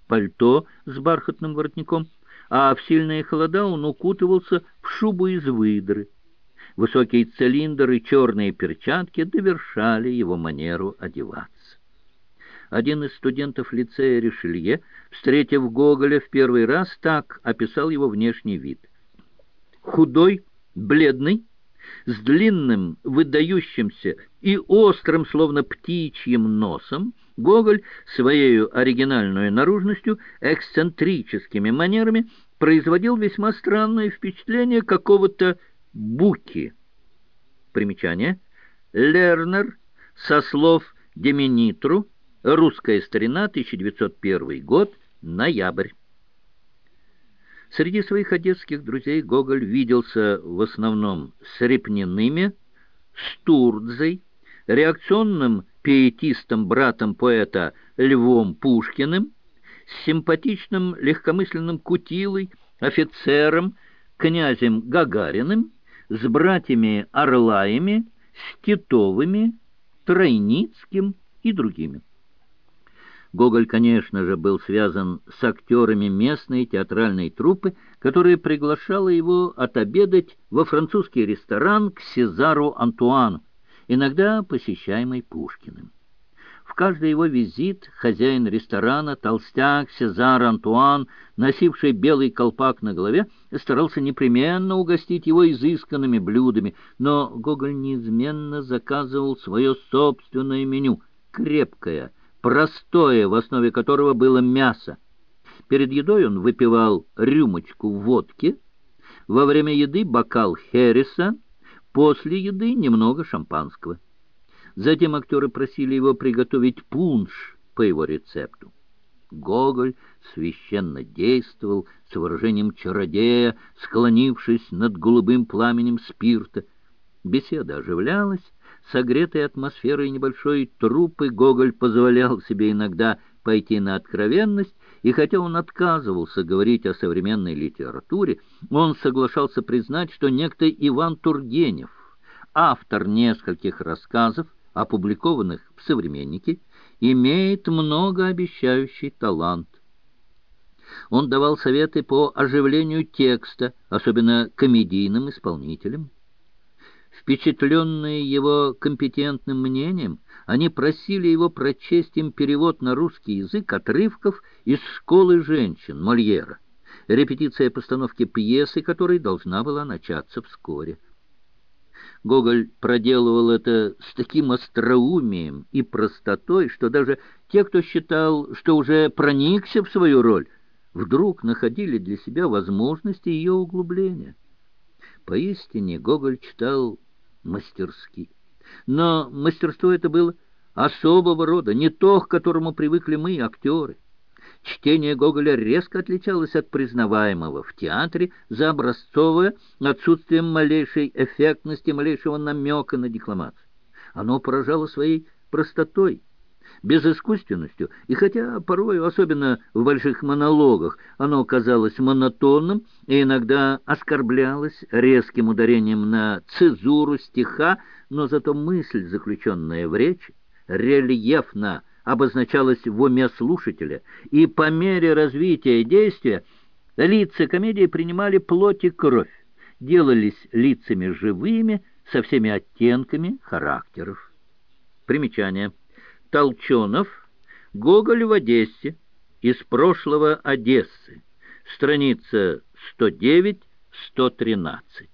пальто с бархатным воротником, а в сильные холода он укутывался в шубу из выдры. Высокий цилиндр и черные перчатки довершали его манеру одеваться. Один из студентов лицея Ришелье, встретив Гоголя в первый раз, так описал его внешний вид. Худой, бледный, с длинным, выдающимся и острым, словно птичьим носом, Гоголь своей оригинальной наружностью, эксцентрическими манерами производил весьма странное впечатление какого-то буки. Примечание. Лернер, со слов Деменитру, «Русская старина», тысяча девятьсот первый год, ноябрь. Среди своих одесских друзей Гоголь виделся в основном с Репниными, Стурдзой, реакционным пиетистом, братом поэта Львом Пушкиным, с симпатичным легкомысленным Кутилой, офицером, князем Гагариным, с братьями Орлаями, с Титовыми, Тройницким и другими. Гоголь, конечно же, был связан с актерами местной театральной труппы, которая приглашала его отобедать во французский ресторан к Сезару Антуану, иногда посещаемый Пушкиным. В каждый его визит хозяин ресторана, толстяк Сезар Антуан, носивший белый колпак на голове, старался непременно угостить его изысканными блюдами, но Гоголь неизменно заказывал свое собственное меню, крепкое, простое, в основе которого было мясо. Перед едой он выпивал рюмочку водки, во время еды бокал хереса, после еды немного шампанского. Затем актеры просили его приготовить пунш по его рецепту. Гоголь священно действовал с выражением чародея, склонившись над голубым пламенем спирта. Беседа оживлялась. Согретой атмосферой небольшой труппы Гоголь позволял себе иногда пойти на откровенность, и хотя он отказывался говорить о современной литературе, он соглашался признать, что некто Иван Тургенев, автор нескольких рассказов, опубликованных в «Современнике», имеет многообещающий талант. Он давал советы по оживлению текста, особенно комедийным исполнителям. Впечатленные его компетентным мнением, они просили его прочесть им перевод на русский язык отрывков из «Школы женщин» Мольера, репетиция постановки пьесы, которой должна была начаться вскоре. Гоголь проделывал это с таким остроумием и простотой, что даже те, кто считал, что уже проникся в свою роль, вдруг находили для себя возможности ее углубления. Поистине Гоголь читал мастерски. Но мастерство это было особого рода, не то, к которому привыкли мы, актеры. Чтение Гоголя резко отличалось от признаваемого в театре за образцовое отсутствием малейшей эффектности, малейшего намека на декламацию. Оно поражало своей простотой, безыскусственностью, и хотя порою, особенно в больших монологах, оно казалось монотонным и иногда оскорблялось резким ударением на цезуру стиха, но зато мысль, заключенная в речи, рельефно обозначалась в уме слушателя, и по мере развития действия лица комедии принимали плоть и кровь, делались лицами живыми, со всеми оттенками характеров. Примечание. Толченов, Гоголь в Одессе, из прошлого Одессы, страница сто девять — сто тринадцать.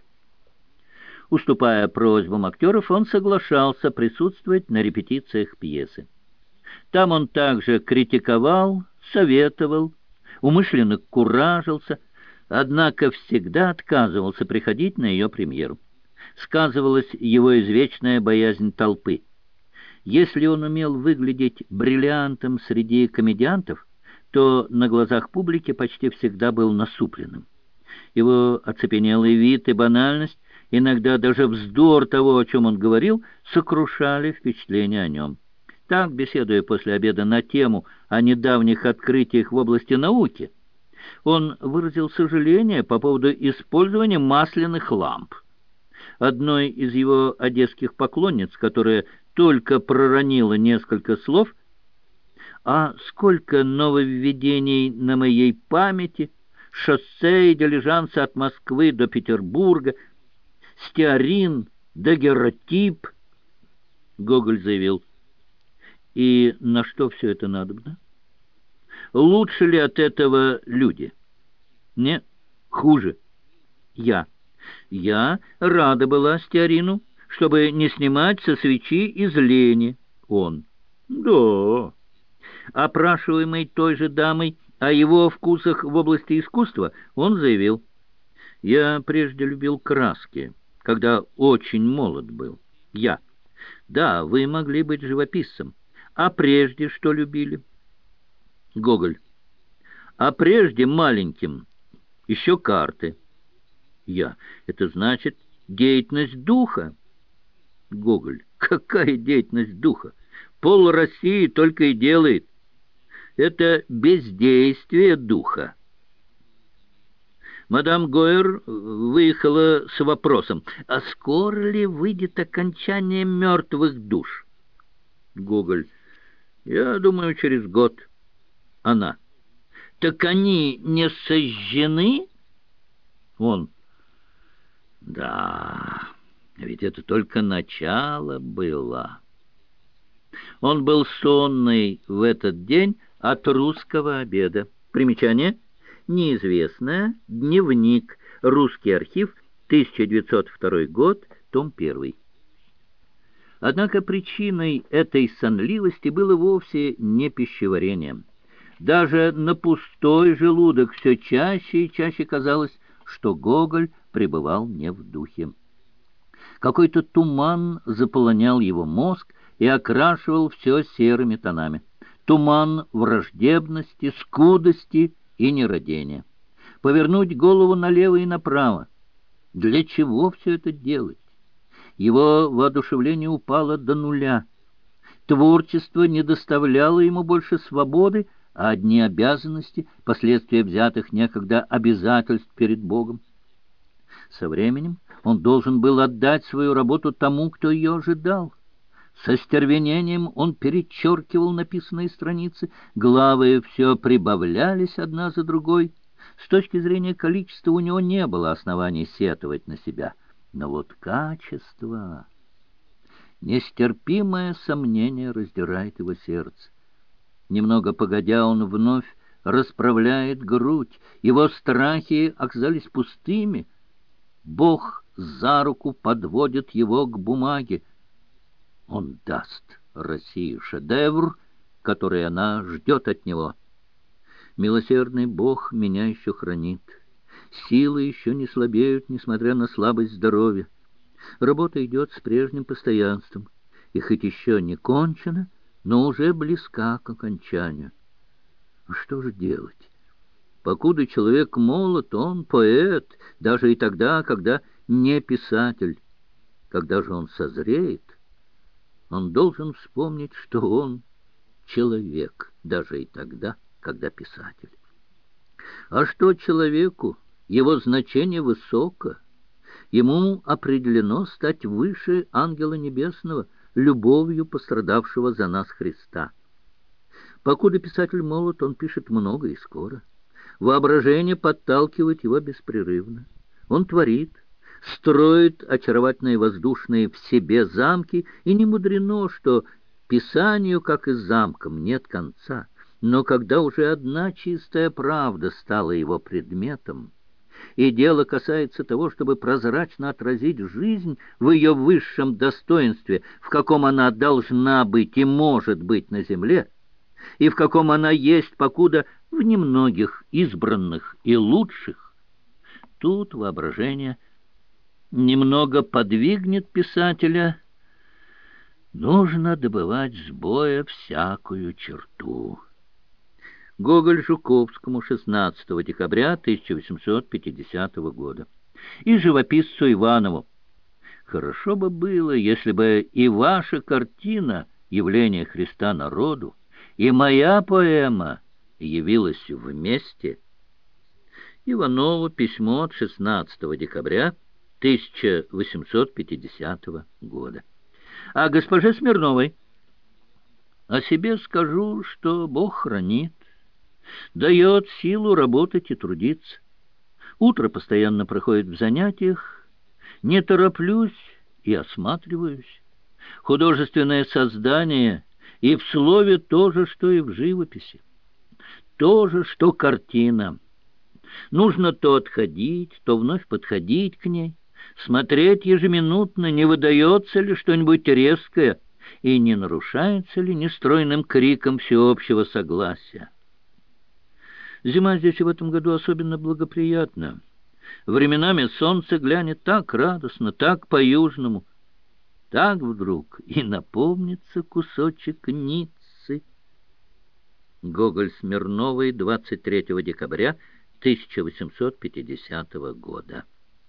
Уступая просьбам актеров, он соглашался присутствовать на репетициях пьесы. Там он также критиковал, советовал, умышленно куражился, однако всегда отказывался приходить на ее премьеру. Сказывалась его извечная боязнь толпы. Если он умел выглядеть бриллиантом среди комедиантов, то на глазах публики почти всегда был насупленным. Его оцепенелый вид и банальность, иногда даже вздор того, о чем он говорил, сокрушали впечатление о нем. Так, беседуя после обеда на тему о недавних открытиях в области науки, он выразил сожаление по поводу использования масляных ламп. Одной из его одесских поклонниц, которая только проронила несколько слов, А сколько нововведений на моей памяти, шоссе и дилижансы от Москвы до Петербурга, стеарин, дагерротип. Гоголь заявил: и на что все это надобно? Лучше ли от этого люди? Нет, хуже. Я. Я рада была стеарину, чтобы не снимать со свечи из лени. Он. Да. Опрашиваемый той же дамой о его вкусах в области искусства, он заявил: я прежде любил краски, когда очень молод был. Я. Да, вы могли быть живописцем. А прежде что любили? Гоголь. А прежде маленьким еще карты. Я. Это значит деятельность духа. Гоголь. Какая деятельность духа? Пол России только и делает. Это бездействие духа. Мадам Гойер выехала с вопросом: а скоро ли выйдет окончание мертвых душ? Гоголь. Я думаю, через год. Она. Так они не сожжены? Он. Да, ведь это только начало было. Он был сонный в этот день от русского обеда. Примечание. Неизвестное. Дневник. Русский архив. тысяча девятьсот второй год. Том первый. Однако причиной этой сонливости было вовсе не пищеварение. Даже на пустой желудок все чаще и чаще казалось, что Гоголь пребывал не в духе. Какой-то туман заполонял его мозг и окрашивал все серыми тонами. Туман враждебности, скудости и нерадения. Повернуть голову налево и направо. Для чего все это делать? Его воодушевление упало до нуля. Творчество не доставляло ему больше свободы, а одни обязанности, последствия взятых некогда обязательств перед Богом. Со временем он должен был отдать свою работу тому, кто ее ожидал. Со стервенением он перечеркивал написанные страницы, главы все прибавлялись одна за другой. С точки зрения количества у него не было оснований сетовать на себя. Но вот качество... Нестерпимое сомнение раздирает его сердце. Немного погодя, он вновь расправляет грудь. Его страхи оказались пустыми. Бог за руку подводит его к бумаге. Он даст России шедевр, который она ждет от него. Милосердный Бог меня еще хранит. Силы еще не слабеют, несмотря на слабость здоровья. Работа идет с прежним постоянством, и хоть еще не кончена, но уже близка к окончанию. Что же делать? Покуда человек молод, он поэт, даже и тогда, когда не писатель. Когда же он созреет, он должен вспомнить, что он человек, даже и тогда, когда писатель. А что человеку? Его значение высоко. Ему определено стать выше ангела небесного, любовью пострадавшего за нас Христа. Покуда писатель молод, он пишет много и скоро. Воображение подталкивает его беспрерывно. Он творит, строит очаровательные воздушные в себе замки, и не мудрено, что писанию, как и замкам, нет конца. Но когда уже одна чистая правда стала его предметом, и дело касается того, чтобы прозрачно отразить жизнь в ее высшем достоинстве, в каком она должна быть и может быть на земле, и в каком она есть, покуда в немногих избранных и лучших, тут воображение немного подвигнет писателя. Нужно добывать с боя всякую черту. Гоголь Жуковскому, шестнадцатого декабря тысяча восемьсот пятидесятого года. И живописцу Иванову: хорошо бы было, если бы и ваша картина «Явление Христа народу», и моя поэма явилась вместе. Иванову письмо от шестнадцатого декабря тысяча восемьсот пятидесятого года. А госпоже Смирновой: О себе скажу, что Бог хранит, дает силу работать и трудиться. Утро постоянно проходит в занятиях, не тороплюсь и осматриваюсь. Художественное создание и в слове то же, что и в живописи. То же, что картина. Нужно то отходить, то вновь подходить к ней, смотреть ежеминутно, не выдается ли что-нибудь резкое и не нарушается ли нестройным криком всеобщего согласия. Зима здесь и в этом году особенно благоприятна. Временами солнце глянет так радостно, так по-южному. Так вдруг и напомнится кусочек Ниццы. Гоголь Смирновой, двадцать третьего декабря тысяча восемьсот пятидесятого года.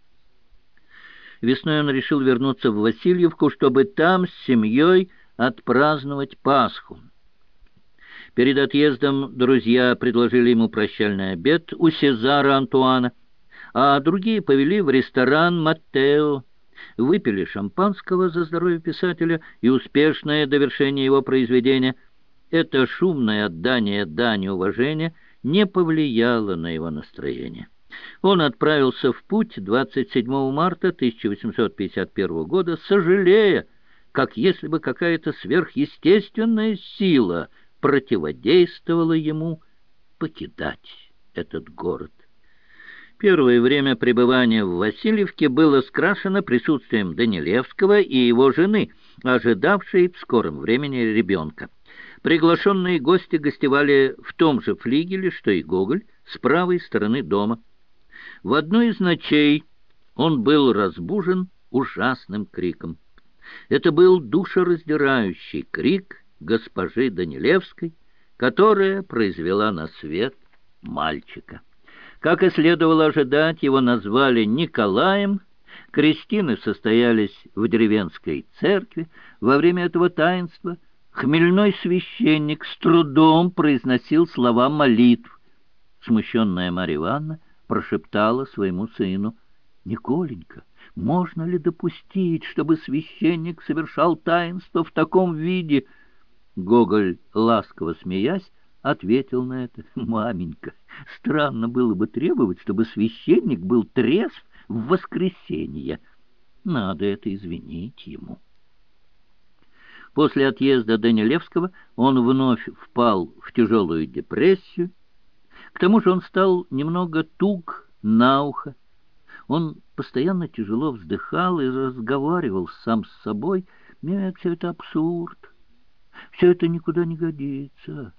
Весной он решил вернуться в Васильевку, чтобы там с семьей отпраздновать Пасху. Перед отъездом друзья предложили ему прощальный обед у Сезара Антуана, а другие повели в ресторан «Маттео», выпили шампанского за здоровье писателя и успешное довершение его произведения. Это шумное отдание дани уважения не повлияло на его настроение. Он отправился в путь двадцать седьмого марта тысяча восемьсот пятьдесят первого года, сожалея, как если бы какая-то сверхъестественная сила противодействовала ему покидать этот город. Первое время пребывания в Васильевке было скрашено присутствием Данилевского и его жены, ожидавшей в скором времени ребенка. Приглашенные гости гостевали в том же флигеле, что и Гоголь, с правой стороны дома. В одной из ночей он был разбужен ужасным криком. Это был душераздирающий крик госпожи Данилевской, которая произвела на свет мальчика. Как и следовало ожидать, его назвали Николаем. Крестины состоялись в деревенской церкви. Во время этого таинства хмельной священник с трудом произносил слова молитв. Смущенная Марья Ивановна прошептала своему сыну: «Николенька, можно ли допустить, чтобы священник совершал таинство в таком виде?» Гоголь, ласково смеясь, ответил на это: «Маменька, странно было бы требовать, чтобы священник был трезв в воскресенье. Надо это извинить ему». После отъезда Данилевского он вновь впал в тяжелую депрессию. К тому же он стал немного туг на ухо. Он постоянно тяжело вздыхал и разговаривал сам с собой: «Нет, все это абсурд, все это никуда не годится.